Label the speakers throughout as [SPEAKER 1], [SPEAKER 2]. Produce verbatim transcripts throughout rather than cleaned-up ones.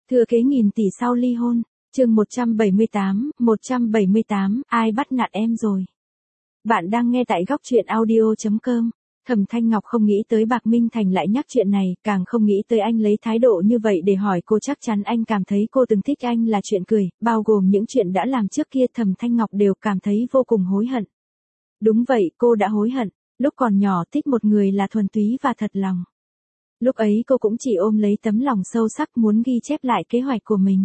[SPEAKER 1] Thừa kế nghìn tỷ sau ly hôn, chương một trăm bảy mươi tám, một trăm bảy mươi tám, ai bắt nạt em rồi? Bạn đang nghe tại góc truyện audio chấm com. Thẩm Thanh Ngọc không nghĩ tới Bạc Minh Thành lại nhắc chuyện này, càng không nghĩ tới anh lấy thái độ như vậy để hỏi cô. Chắc chắn anh cảm thấy cô từng thích anh là chuyện cười, bao gồm những chuyện đã làm trước kia. Thẩm Thanh Ngọc đều cảm thấy vô cùng hối hận. Đúng vậy, cô đã hối hận. Lúc còn nhỏ thích một người là thuần túy và thật lòng. Lúc ấy cô cũng chỉ ôm lấy tấm lòng sâu sắc muốn ghi chép lại kế hoạch của mình.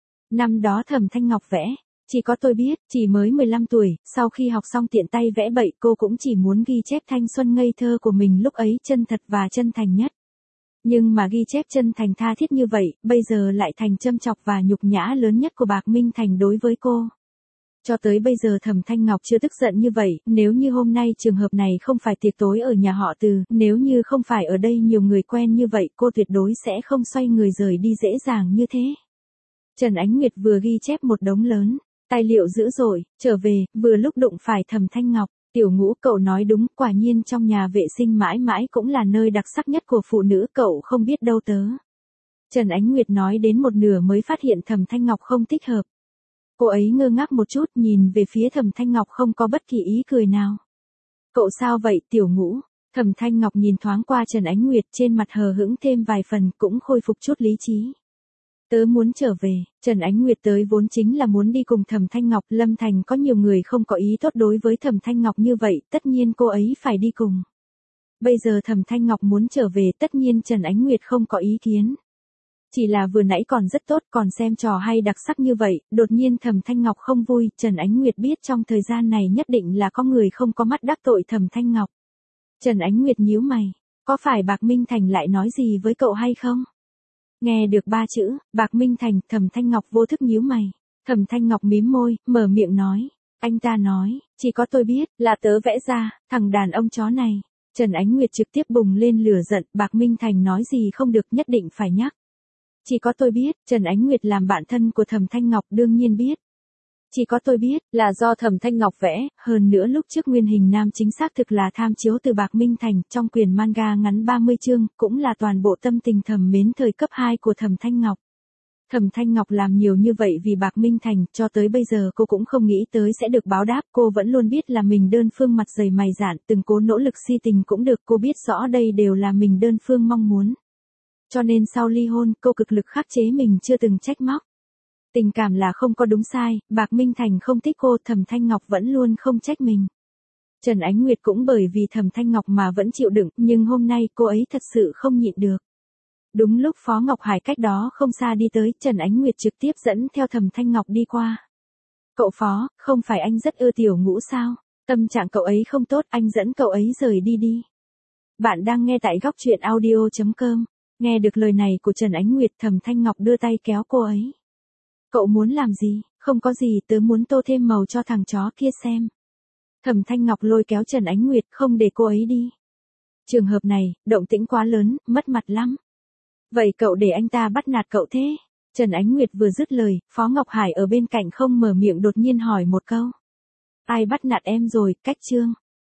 [SPEAKER 1] Năm đó Thẩm Thanh Ngọc vẽ, chỉ có tôi biết, chỉ mới mười lăm tuổi, sau khi học xong tiện tay vẽ bậy cô cũng chỉ muốn ghi chép thanh xuân ngây thơ của mình lúc ấy chân thật và chân thành nhất. Nhưng mà ghi chép chân thành tha thiết như vậy, bây giờ lại thành châm chọc và nhục nhã lớn nhất của Bạc Minh Thành đối với cô. Cho tới bây giờ Thẩm Thanh Ngọc chưa tức giận như vậy, nếu như hôm nay trường hợp này không phải tiệc tối ở nhà họ Từ, nếu như không phải ở đây nhiều người quen như vậy, cô tuyệt đối sẽ không xoay người rời đi dễ dàng như thế. Trần Ánh Nguyệt vừa ghi chép một đống lớn tài liệu dữ dội, trở về, vừa lúc đụng phải Thẩm Thanh Ngọc. Tiểu Ngũ, cậu nói đúng, quả nhiên trong nhà vệ sinh mãi mãi cũng là nơi đặc sắc nhất của phụ nữ, cậu không biết đâu tớ. Trần Ánh Nguyệt nói đến một nửa mới phát hiện Thẩm Thanh Ngọc không thích hợp. Cô ấy ngơ ngác một chút, nhìn về phía Thẩm Thanh Ngọc không có bất kỳ ý cười nào. Cậu sao vậy, Tiểu Ngũ? Thẩm Thanh Ngọc nhìn thoáng qua Trần Ánh Nguyệt, trên mặt hờ hững thêm vài phần, cũng khôi phục chút lý trí. Tớ muốn trở về. Trần Ánh Nguyệt tới vốn chính là muốn đi cùng Thẩm Thanh Ngọc. Lâm Thành có nhiều người không có ý tốt đối với Thẩm Thanh Ngọc như vậy, tất nhiên cô ấy phải đi cùng. Bây giờ Thẩm Thanh Ngọc muốn trở về, tất nhiên Trần Ánh Nguyệt không có ý kiến. Chỉ là vừa nãy còn rất tốt, còn xem trò hay đặc sắc như vậy, đột nhiên Thẩm Thanh Ngọc không vui. Trần Ánh Nguyệt biết trong thời gian này nhất định là có người không có mắt đắc tội Thẩm Thanh Ngọc. Trần Ánh Nguyệt nhíu mày, có phải Bạc Minh Thành lại nói gì với cậu hay không? Nghe được ba chữ, Bạc Minh Thành, Thẩm Thanh Ngọc vô thức nhíu mày. Thẩm Thanh Ngọc mím môi, mở miệng nói. Anh ta nói, chỉ có tôi biết, là tớ vẽ ra, thằng đàn ông chó này. Trần Ánh Nguyệt trực tiếp bùng lên lửa giận, Bạc Minh Thành nói gì không được nhất định phải nhắc. Chỉ có tôi biết, Trần Ánh Nguyệt làm bạn thân của Thẩm Thanh Ngọc đương nhiên biết. Chỉ có tôi biết, là do Thẩm Thanh Ngọc vẽ, hơn nữa lúc trước nguyên hình nam chính xác thực là tham chiếu từ Bạc Minh Thành, trong quyển manga ngắn ba mươi chương, cũng là toàn bộ tâm tình thầm mến thời cấp hai của Thẩm Thanh Ngọc. Thẩm Thanh Ngọc làm nhiều như vậy vì Bạc Minh Thành, cho tới bây giờ cô cũng không nghĩ tới sẽ được báo đáp, cô vẫn luôn biết là mình đơn phương mặt dày mày dạn, từng cố nỗ lực si tình cũng được, cô biết rõ đây đều là mình đơn phương mong muốn. Cho nên sau ly hôn, cô cực lực khắc chế mình chưa từng trách móc. Tình cảm là không có đúng sai, Bạc Minh Thành không thích cô, Thẩm Thanh Ngọc vẫn luôn không trách mình. Trần Ánh Nguyệt cũng bởi vì Thẩm Thanh Ngọc mà vẫn chịu đựng, nhưng hôm nay cô ấy thật sự không nhịn được. Đúng lúc Phó Ngọc Hải cách đó không xa đi tới, Trần Ánh Nguyệt trực tiếp dẫn theo Thẩm Thanh Ngọc đi qua. Cậu Phó, không phải anh rất ưa Tiểu Ngũ sao? Tâm trạng cậu ấy không tốt, anh dẫn cậu ấy rời đi đi. Bạn đang nghe tại góc truyện audio chấm com. Nghe được lời này của Trần Ánh Nguyệt, Thẩm Thanh Ngọc đưa tay kéo cô ấy. Cậu muốn làm gì? Không có gì, tớ muốn tô thêm màu cho thằng chó kia xem. Thẩm Thanh Ngọc lôi kéo Trần Ánh Nguyệt, không để cô ấy đi. Trường hợp này, động tĩnh quá lớn, mất mặt lắm. Vậy cậu để anh ta bắt nạt cậu thế? Trần Ánh Nguyệt vừa dứt lời, Phó Ngọc Hải ở bên cạnh không mở miệng đột nhiên hỏi một câu. Ai bắt nạt em rồi, cách chương?